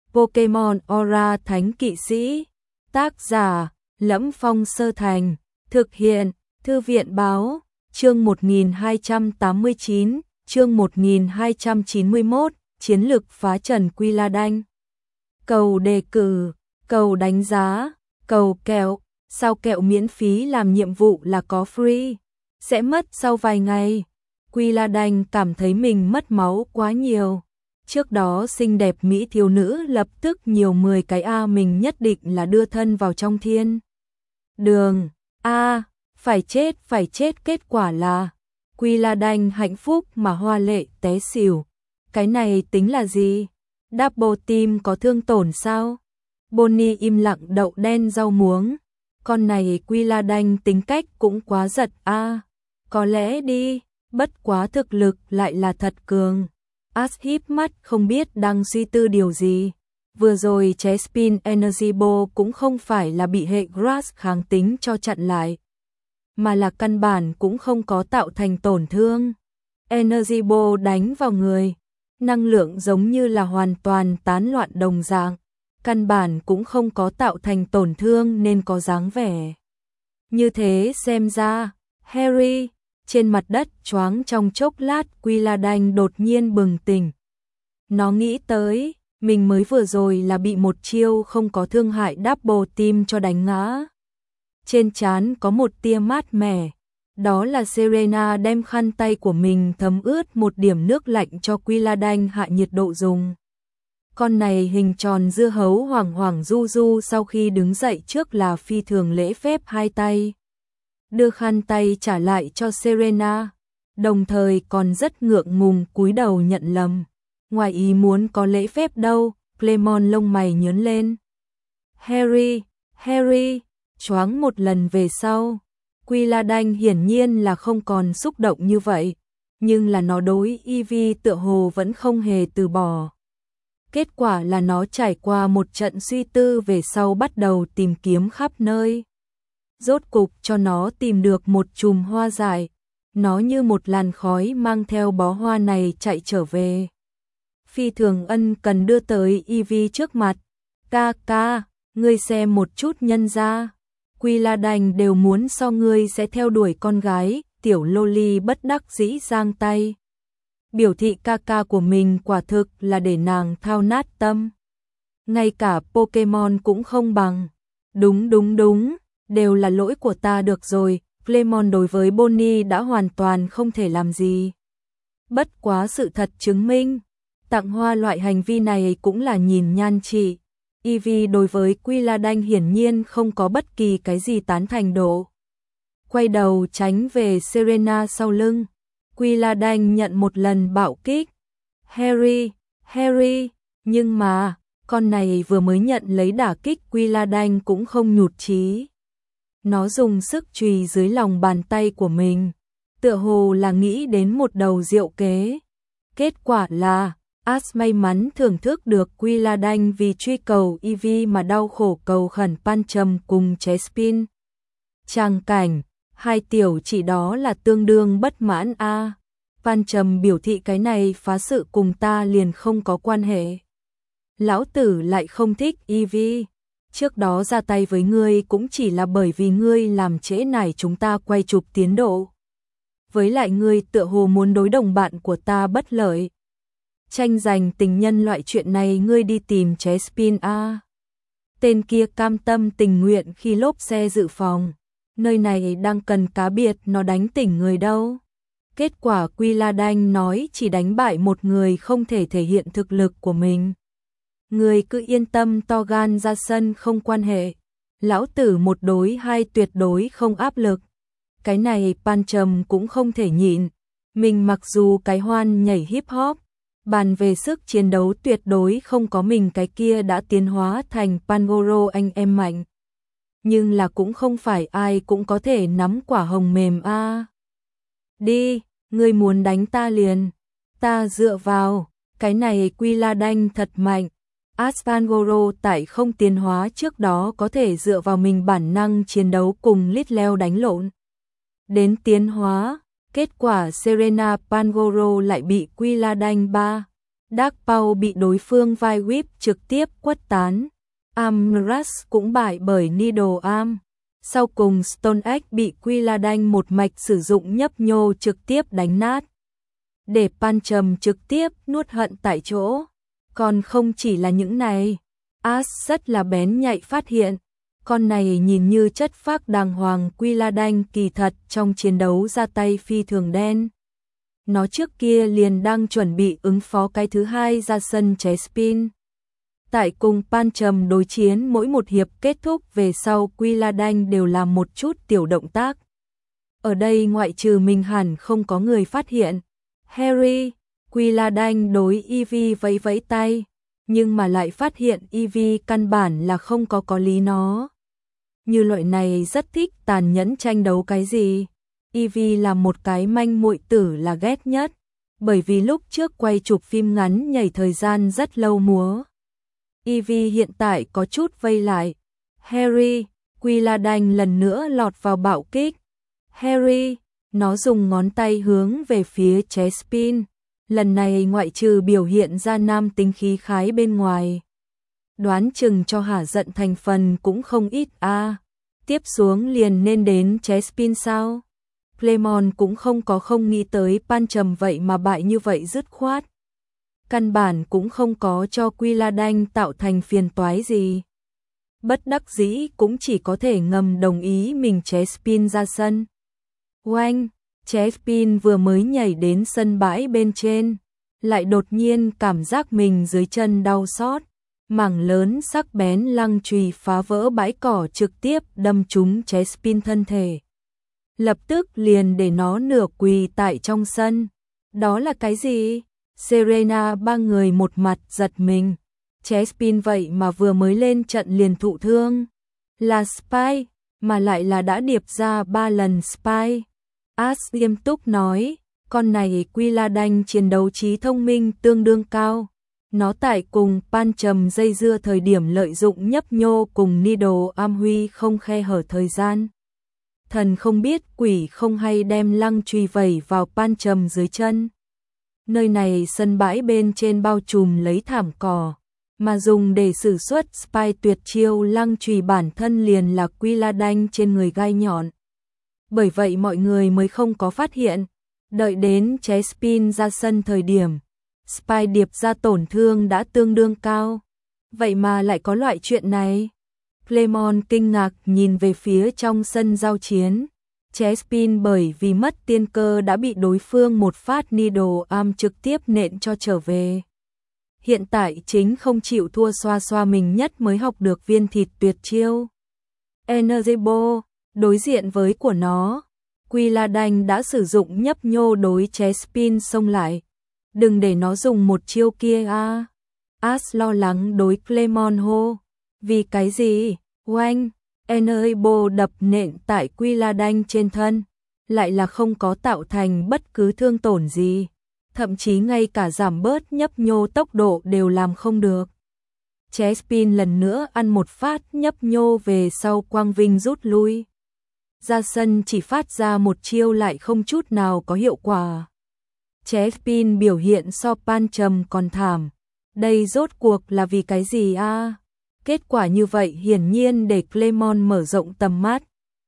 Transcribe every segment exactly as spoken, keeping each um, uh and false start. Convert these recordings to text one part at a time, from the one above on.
Pokemon Aura Thánh Kỵ Sĩ. Tác giả: Lẫm Phong Sơ Thành. Thực hiện: Thư viện Báo. Chương một nghìn hai trăm tám mươi chín, chương một nghìn hai trăm chín mươi mốt, chiến lực phá trần Quy La Đanh. Cầu đề cử, cầu đánh giá, cầu kẹo, sao kẹo miễn phí làm nhiệm vụ là có free, sẽ mất sau vài ngày. Quy La Đanh cảm thấy mình mất máu quá nhiều. Trước đó xinh đẹp mỹ thiếu nữ lập tức nhiều mười cái A, mình nhất định là đưa thân vào trong thiên đường. A, phải chết, phải chết, kết quả là Quy La Đanh hạnh phúc mà hoa lệ té xỉu. Cái này tính là gì? Double team có thương tổn sao? Bonnie im lặng đậu đen rau muống. Con này Quy La Đanh tính cách cũng quá giật a. À, có lẽ đi, bất quá thực lực lại là thật cường. Ash híp mắt không biết đang suy tư điều gì. Vừa rồi Chespin Energy Ball cũng không phải là bị hệ Grass kháng tính cho chặn lại, mà là căn bản cũng không có tạo thành tổn thương. Energy Ball đánh vào người, năng lượng giống như là hoàn toàn tán loạn đồng dạng, căn bản cũng không có tạo thành tổn thương nên có dáng vẻ như thế. Xem ra Harry trên mặt đất choáng trong chốc lát. Quy La Đanh đột nhiên bừng tỉnh. Nó nghĩ tới, mình mới vừa rồi là bị một chiêu không có thương hại double team cho đánh ngã. Trên trán có một tia mát mẻ, đó là Serena đem khăn tay của mình thấm ướt một điểm nước lạnh cho Quy La Đanh hạ nhiệt độ dùng. Con này hình tròn dưa hấu hoảng hoảng du du sau khi đứng dậy trước là phi thường lễ phép hai tay đưa khăn tay trả lại cho Serena, đồng thời còn rất ngượng ngùng cúi đầu nhận lầm. Ngoài ý muốn có lễ phép đâu. Clemon lông mày nhướng lên. Harry, Harry, choáng một lần về sau. Quy La Đanh hiển nhiên là không còn xúc động như vậy, nhưng là nó đối Ivy tựa hồ vẫn không hề từ bỏ. Kết quả là nó trải qua một trận suy tư về sau bắt đầu tìm kiếm khắp nơi. Rốt cục cho nó tìm được một chùm hoa dại. Nó như một làn khói mang theo bó hoa này chạy trở về. Phi thường ân cần đưa tới Ivy trước mặt. Ca ca, ngươi xem một chút nhân ra. Quy La Đanh đều muốn so ngươi sẽ theo đuổi con gái. Tiểu Loli bất đắc dĩ giang tay, biểu thị ca ca của mình quả thực là để nàng thao nát tâm. Ngay cả Pokemon cũng không bằng. Đúng đúng đúng, đều là lỗi của ta. Được rồi, Clemon đối với Bonnie đã hoàn toàn không thể làm gì. Bất quá sự thật chứng minh, tặng hoa loại hành vi này cũng là nhìn nhan trị. Ivy đối với Quy La Đanh hiển nhiên không có bất kỳ cái gì tán thành độ. Quay đầu tránh về Serena sau lưng. Quy La Đanh nhận một lần bạo kích. Harry, Harry, nhưng mà, con này vừa mới nhận lấy đả kích. Quy La Đanh cũng không nhụt chí. Nó dùng sức chùy dưới lòng bàn tay của mình, tựa hồ là nghĩ đến một đầu diệu kế. Kết quả là Ash may mắn thưởng thức được Quy La Đanh vì truy cầu Ivy mà đau khổ cầu khẩn Pancham cùng Chespin. Tràng cảnh, hai tiểu chỉ đó là tương đương bất mãn a. À, Pancham biểu thị cái này phá sự cùng ta liền không có quan hệ. Lão tử lại không thích Ivy. Trước đó ra tay với ngươi cũng chỉ là bởi vì ngươi làm trễ nải chúng ta quay chụp tiến độ. Với lại ngươi tựa hồ muốn đối đồng bạn của ta bất lợi. Tranh giành tình nhân loại chuyện này ngươi đi tìm Chespin a. À, tên kia cam tâm tình nguyện khi lốp xe dự phòng. Nơi này đang cần cá biệt nó đánh tỉnh người đâu. Kết quả Quy La Đanh nói chỉ đánh bại một người không thể thể hiện thực lực của mình. Người cứ yên tâm to gan ra sân không quan hệ. Lão tử một đối hai tuyệt đối không áp lực. Cái này Pancham cũng không thể nhịn. Mình mặc dù cái hoan nhảy hip hop, bàn về sức chiến đấu tuyệt đối không có mình cái kia đã tiến hóa thành Pangoro anh em mạnh. Nhưng là cũng không phải ai cũng có thể nắm quả hồng mềm a. À, đi, ngươi muốn đánh ta liền. Ta dựa vào, cái này Quy La Đanh thật mạnh. Aspangoro tại không tiến hóa trước đó có thể dựa vào mình bản năng chiến đấu cùng Litleo đánh lộn. Đến tiến hóa, kết quả Serena Pangoro lại bị Quy La Đanh ba Dark Paul bị đối phương vai whip trực tiếp quất tán. Amras cũng bại bởi Needle Arm. Sau cùng Stone Axe bị Quilladan một mạch sử dụng nhấp nhô trực tiếp đánh nát. Để Pancham trực tiếp nuốt hận tại chỗ. Còn không chỉ là những này, Ash rất là bén nhạy phát hiện. Con này nhìn như chất phác đàng hoàng, Quilladan kỳ thật trong chiến đấu ra tay phi thường đen. Nó trước kia liền đang chuẩn bị ứng phó cái thứ hai ra sân Chespin. Tại cùng Pancham đối chiến mỗi một hiệp kết thúc về sau Quilladan đều làm một chút tiểu động tác. Ở đây ngoại trừ mình hẳn không có người phát hiện. Harry, Quilladan đối Evie vẫy vẫy tay, nhưng mà lại phát hiện Evie căn bản là không có có lý nó. Như loại này rất thích tàn nhẫn tranh đấu cái gì. Evie là một cái manh muội tử là ghét nhất, bởi vì lúc trước quay chụp phim ngắn nhảy thời gian rất lâu múa. Evie hiện tại có chút vây lại. Harry, Quilladan lần nữa lọt vào bạo kích. Harry, nó dùng ngón tay hướng về phía Chespin. Lần này ngoại trừ biểu hiện ra nam tính khí khái bên ngoài, đoán chừng cho hả giận thành phần cũng không ít a. À, tiếp xuống liền nên đến Chespin sao? Clemon cũng không có không nghĩ tới Pancham vậy mà bại như vậy dứt khoát. Căn bản cũng không có cho Quilladan tạo thành phiền toái gì. Bất đắc dĩ cũng chỉ có thể ngầm đồng ý mình Chespin ra sân. Oanh, Chespin vừa mới nhảy đến sân bãi bên trên, lại đột nhiên cảm giác mình dưới chân đau xót. Mảng lớn sắc bén lăng chùy phá vỡ bãi cỏ trực tiếp đâm trúng Chespin thân thể. Lập tức liền để nó nửa quỳ tại trong sân. Đó là cái gì? Serena ba người một mặt giật mình. Chespin vậy mà vừa mới lên trận liền thụ thương. Là Spy, mà lại là đã điệp ra ba lần Spy. Ash nghiêm túc nói, con này Quilladan chiến đấu trí thông minh tương đương cao. Nó tại cùng Pancham dây dưa thời điểm lợi dụng nhấp nhô cùng Needle Arm huy không khe hở thời gian. Thần không biết quỷ không hay đem lăng truy vẩy vào Pancham dưới chân. Nơi này sân bãi bên trên bao trùm lấy thảm cỏ, mà dùng để sử xuất Spy tuyệt chiêu lăng chùy bản thân liền là Quilladan trên người gai nhọn. Bởi vậy mọi người mới không có phát hiện, đợi đến Chespin ra sân thời điểm, Spy điệp ra tổn thương đã tương đương cao. Vậy mà lại có loại chuyện này. Clemon kinh ngạc nhìn về phía trong sân giao chiến. Chespin bởi vì mất tiên cơ đã bị đối phương một phát Needle Arm trực tiếp nện cho trở về. Hiện tại chính không chịu thua xoa xoa mình nhất mới học được viên thịt tuyệt chiêu. Energy Ball, đối diện với của nó, Quilladan đã sử dụng nhấp nhô đối Chespin xông lại. Đừng để nó dùng một chiêu kia a. À. Ash lo lắng đối Clemon hô. Vì cái gì? Oanh, Energy Ball đập nện tại Quilladan trên thân, lại là không có tạo thành bất cứ thương tổn gì. Thậm chí ngay cả giảm bớt nhấp nhô tốc độ đều làm không được. Chespin lần nữa ăn một phát nhấp nhô về sau quang vinh rút lui. Ra sân chỉ phát ra một chiêu lại không chút nào có hiệu quả. Chespin biểu hiện so Pancham còn thảm. Đây rốt cuộc là vì cái gì a? À? Kết quả như vậy hiển nhiên để Clemon mở rộng tầm mắt.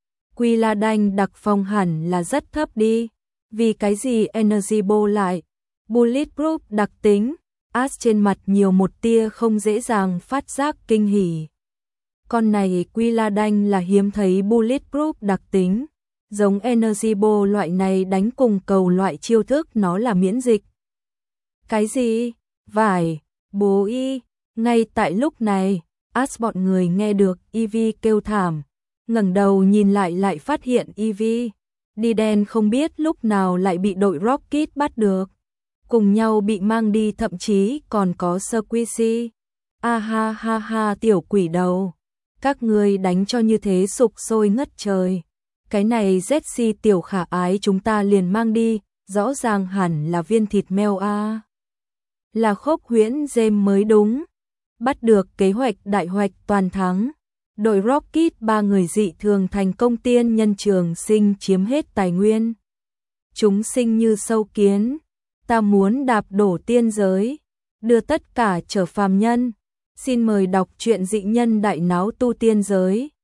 Quilladan đặc phong hẳn là rất thấp đi. Vì cái gì Energy Ball lại? Bulletproof đặc tính. Ash trên mặt nhiều một tia không dễ dàng phát giác kinh hỉ. Con này Quilladan là hiếm thấy Bulletproof đặc tính. Giống Energy Ball loại này đánh cùng cầu loại chiêu thức nó là miễn dịch. Cái gì? Vải, bố y. Ngay tại lúc này, Ash bọn người nghe được Evie kêu thảm. Ngẩng đầu nhìn lại lại phát hiện Evie. Đi đen không biết lúc nào lại bị đội Rocket bắt được. Cùng nhau bị mang đi, thậm chí còn có Squishy. A ha ha ha tiểu quỷ đầu. Các người đánh cho như thế sục sôi ngất trời. Cái này Jessie tiểu khả ái chúng ta liền mang đi, rõ ràng hẳn là viên thịt mèo a. Là Khốc Huyễn James mới đúng. Bắt được kế hoạch đại hoạch toàn thắng. Đội Rocket ba người dị thường thành công, tiên nhân trường sinh chiếm hết tài nguyên. Chúng sinh như sâu kiến. Ta muốn đạp đổ tiên giới. đưa tất cả trở phàm nhân. Xin mời đọc truyện Dị nhân đại náo tu tiên giới.